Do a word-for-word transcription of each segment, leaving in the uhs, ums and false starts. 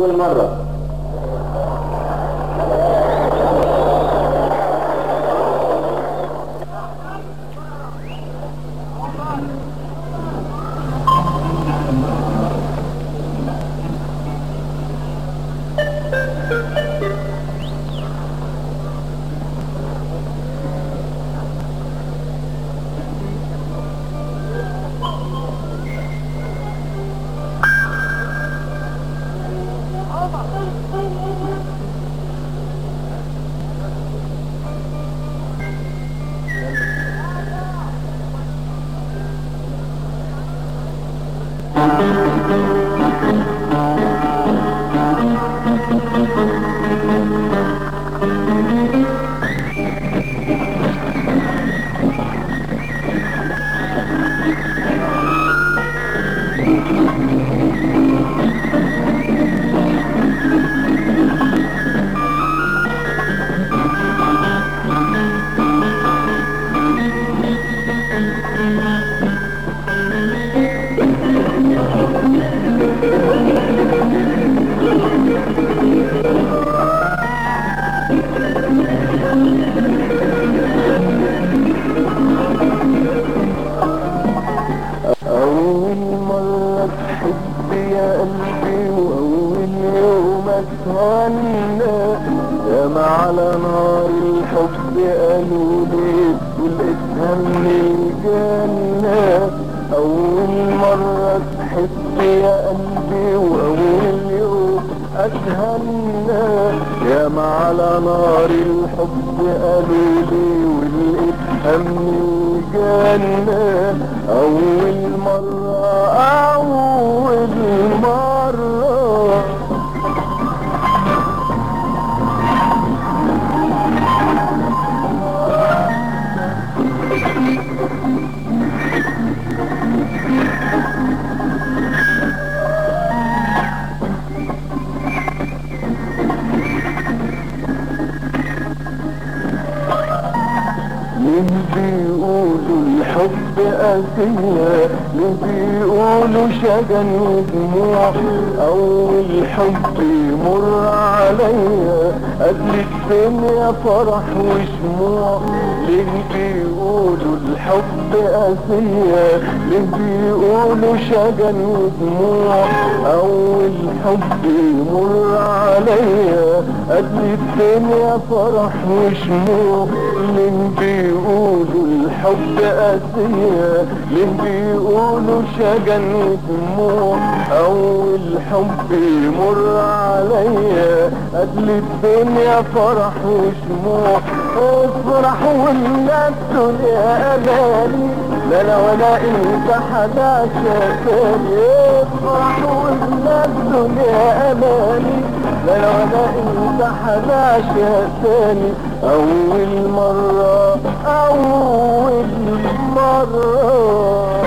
اول مرة. على نار الحب قالوا لي والاسهام للجنة. أول مرة تحب يا قلبي وأول يوم أتهنى. ياما على نار الحب قالوا لي والاسهام للجنة. أول مرة أول مرة ليه بيقولوا الحب قاسية، ليه بيقولوا شجن ودموع. أول حب يمر عليا قبل الدنيا فرح وشموع. ليه بيقولوا الحب قاسية، ليه بيقولوا شجن ودموع. أول حب يمر عليا قبل الدنيا فرح وشموع. ليه بيقولوا الحب قاسية، ليه بيقولوا شجن ودموع. أول حب يمر عليا قبل الدنيا فرح وشموع. افرح ولا الدنيا أماني، لا لا ولا انت حدا شافاني. افرح ولا الدنيا أماني، لا لا ولا انت حدا شافاني. أول مرة أول مرة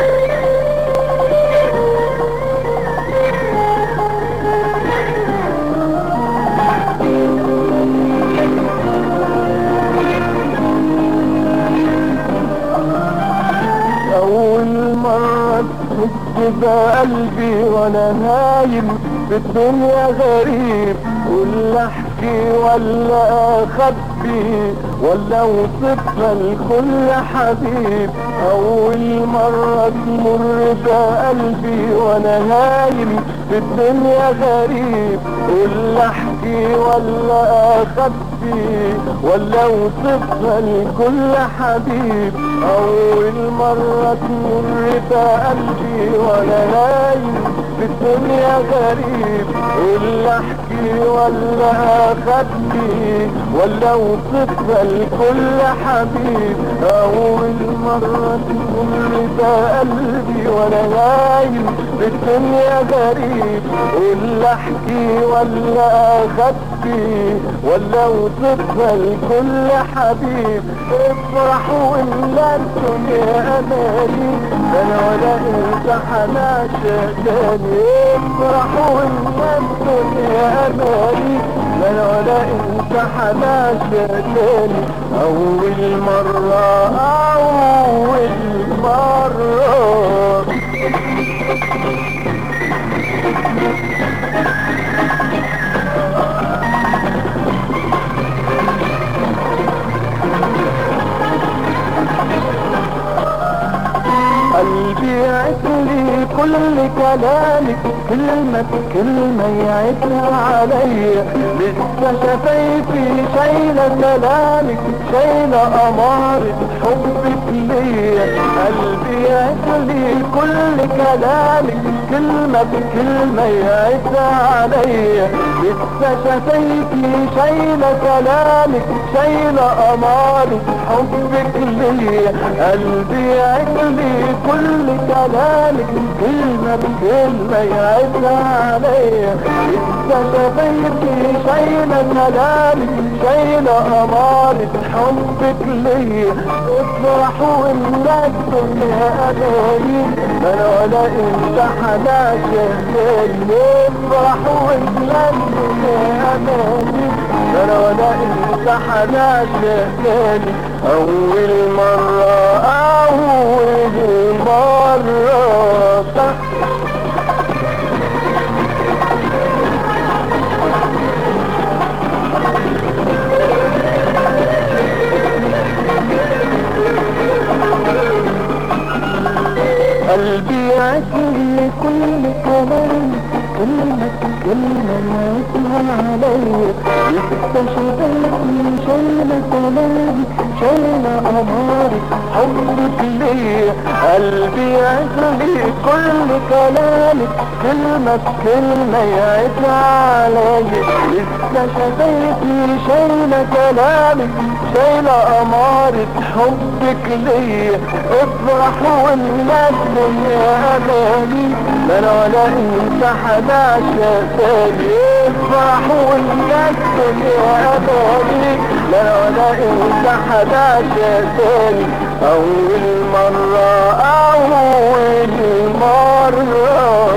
أول مرة تحس بقلبي وأنا نايم في الدنيا غريب. ولا أحكي ولا أخبي ولا أوصفها لكل حبيب. أول مرة تمر بقلبي وأنا نايم في الدنيا غريب. ولا أحكي ولا أخبي ولا أوصفها لكل حبيب. أول مرة تمر بقلبي وأنا نايم في الدنيا غريب. ولا أحكي ولا أخبي ولا أوصفها لكل حبيب. أول مرة تمر بقلبي وأنا نايم في الدنيا غريب. ولا أحكي ولا أخبي ولا أوصفها لكل حبيب. افرح ولا الدنيا أماني، أنا ولا انت حناش تاني. افرح ولا الدنيا أماني، أنا ولا انت حناش تاني. أول مرة أول مرة كلامك كلمة كلمة يعدها عليا، لسه شفايفي شايلة كلامك شايلة أمارة حبك ليا، قلبي يعدلي كل كلامك كلمة بكلمة يعدها عليا، لسه شفايفي شايلة كلامك شايلة أمارة حبك ليا، قلبي يعدلي كل كلامك كلمة بكلمة يعدها عليا، لسه شفايفي شايلة كلامك شايلة أمارة حبك ليا، افرحوا الناس يا أغاني ما أنا ولا انت حناك افرحوا الناس يا أغاني ما أنا ولا انت حناك أول مرة أول مرة صح. قلبي يعدل كل كلام كلمة كلمة يعدها عليا، لسه شفايفي شايلة كلامي شايلة أمارة حبك ليا، قلبي يعدل كل كلامك كلمة كلمة يعدها عليا، لسه شفايفي شايلة كلامك شايلة أمارة حبك ليا، افرحوا والناس يا أغاني ما أنا ولا انت حناش تاني، افرحوا والناس يا أغاني ما أنا ولا انت حناش تاني أول مرة أول مرة.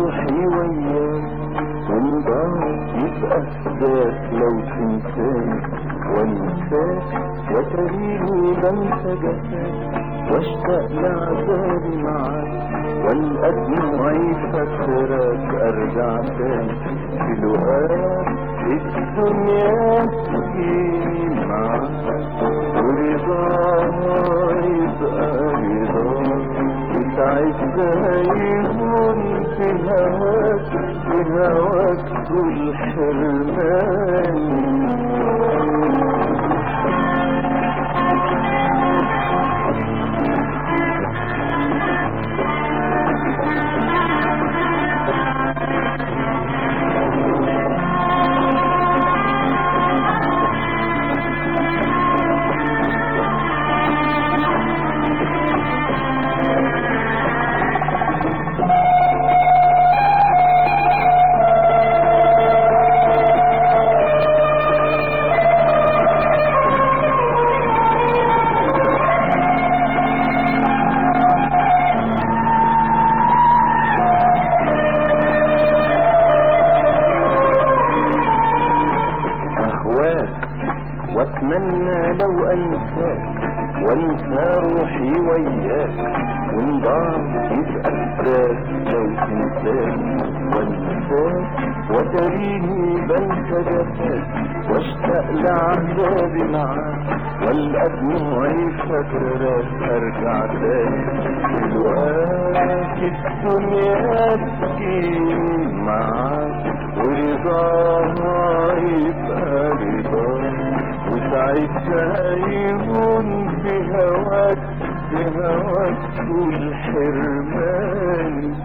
روحي وياك ونضاع يبقى فداك لو تنساني وانساك وتريني بنسى جفاك واشتاق لعذابي معاك والقى دموعي فاكراك ارجع تاني في لقاك الدنيا تجيني معاك ورضاها يبقى رضاك وساعتها يهون في هواك في هواك كل حرماني. واتمنى لو انساك وانسى روحي وياك ونضاع يبقى فداك لو تنساني وانساك وتريني بنسى جفاك واشتاق لعذابي معاك والقى دموعي فاكراك ارجع تاني في لقاك الدنيا تجيني معاك ورضاها يبقى رضاك وساعتها يهون في هواك في هواك كل حرماني.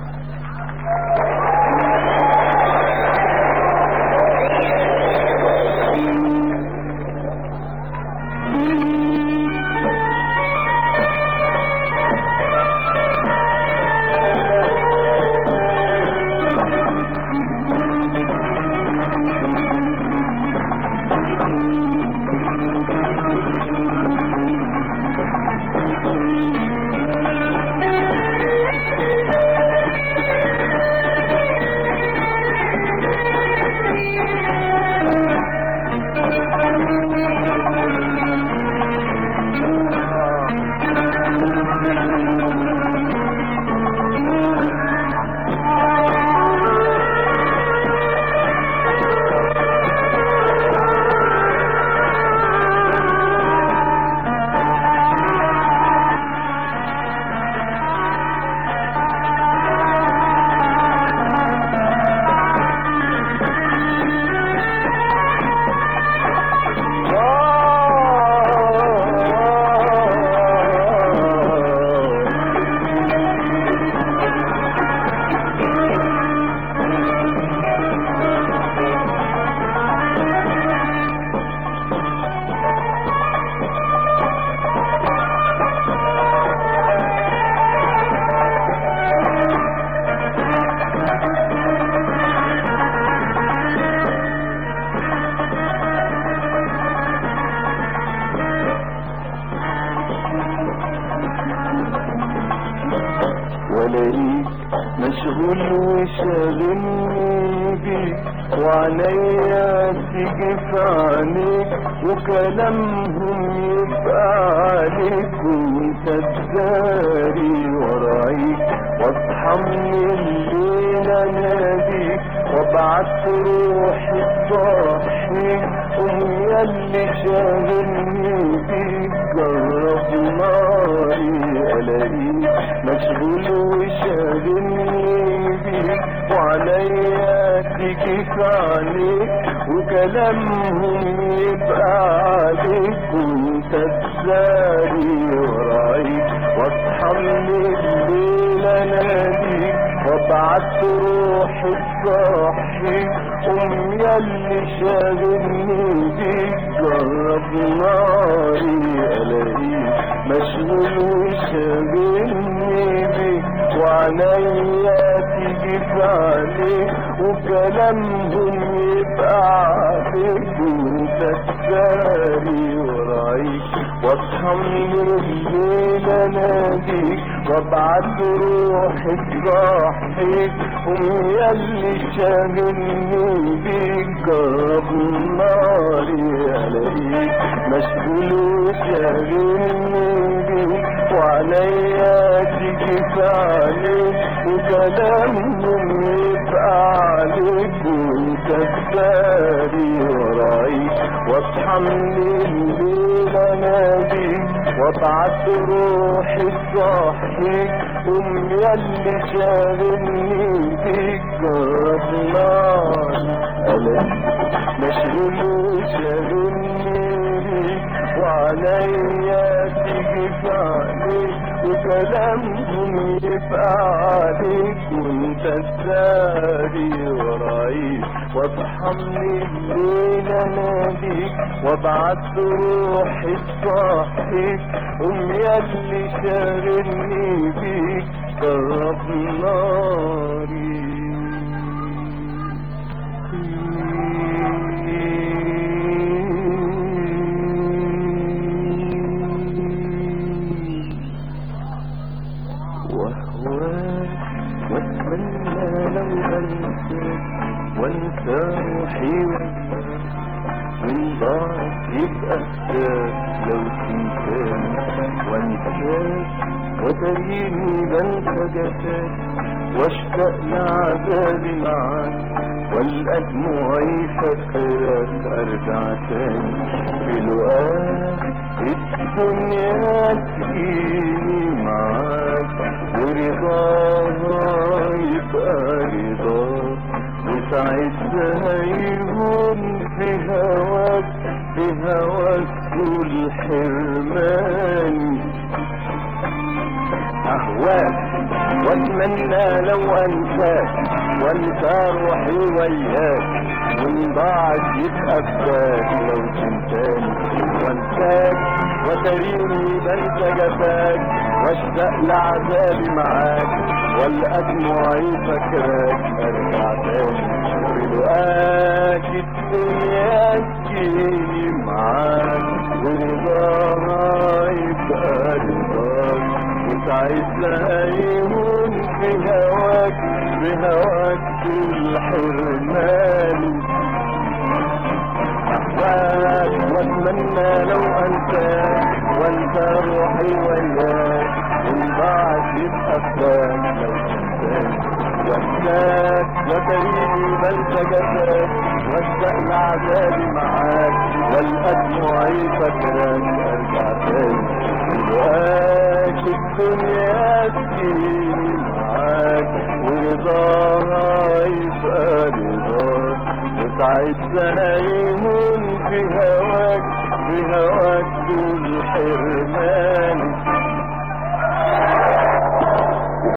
ولاقيك مشغول وشاغلني بيك وعليا تيجي في عينيك وكلامهم يبقى عليك وانت تداري ورايك واصحى من الليل اناديك وابعت روحي تصحيك قوم ياللي شاغلني بيك جرب ناري الاقيك مشغول وشاغلني بيك وعليا تيجي في عينيك وكلامهم يبقى عليك وانت تداري ورايك واصحى من الليل اناديك وابعت روحي تصحيك قوم ياللي شاغلني بيك جرب ناري الاقيك مشغول وشاغلني بيك وعليا تيجي في عليك وكلامهم يبقى عليك وانت تساري ورايك، واصحى من الليل اناديك وابعت روحي تصحيك. قوم ياللي شاغلني بيك جرب ناري الاقيك مشغول وشاغلني بيك، وعليا تيجي في عليك وكلامهم يبقى عليك وانت تساري ورايك. واصحى من الليل اناديك وابعت روحي تصحيك. قوم ياللي شاغلني بيك جرب ناري الاقيك مشغول وشاغلني بيك، وعليا تيجي في عليك وكلامهم يبقى عليك وانت تساري ورايك. واصحى من الليل اناديك وابعت روحي تصحيك. قوم ياللي شاغلني بيك جرب ناري. واتمنى لو انساك وانسى روحي من ضاعت يبقى فداك لو تنساني وانساك وتريني بنسى جفاك واشتاق لعذابي معاك والقى دموعي فاكراك ارجع تاني في لقاك الدنيا تجيني معاك ورضاها يبقى رضاك وساعتها يهون في هواك في هواك كل حرماني. اهواك واتمنى لو انساك وانسى روحي وياك وان ضاعت يبقى فداك لو تنساني وانساك وتريني بنسى جفاك واشتاق لعذابي معاك والقى دموعي فاكراك ارجع تاني بلقاك الدنيا تجيني معاك ورضاها يبقى رضاك وساعتها يهون في هواك في هواك كل حرماني. أحواك واتمنى لو انساك وانسى روحي وياك وان ضاعت يبقى فداك لو تنساني وانساك وتريني بنسى جفاك واشتاق لعذابي معاك والقى دموعي فاكراك ارجع تاني بلقاك الدنيا تجيني معاك ورضاها يبقى رضاك وساعتها يهون في هواك في هواك كل حرماني.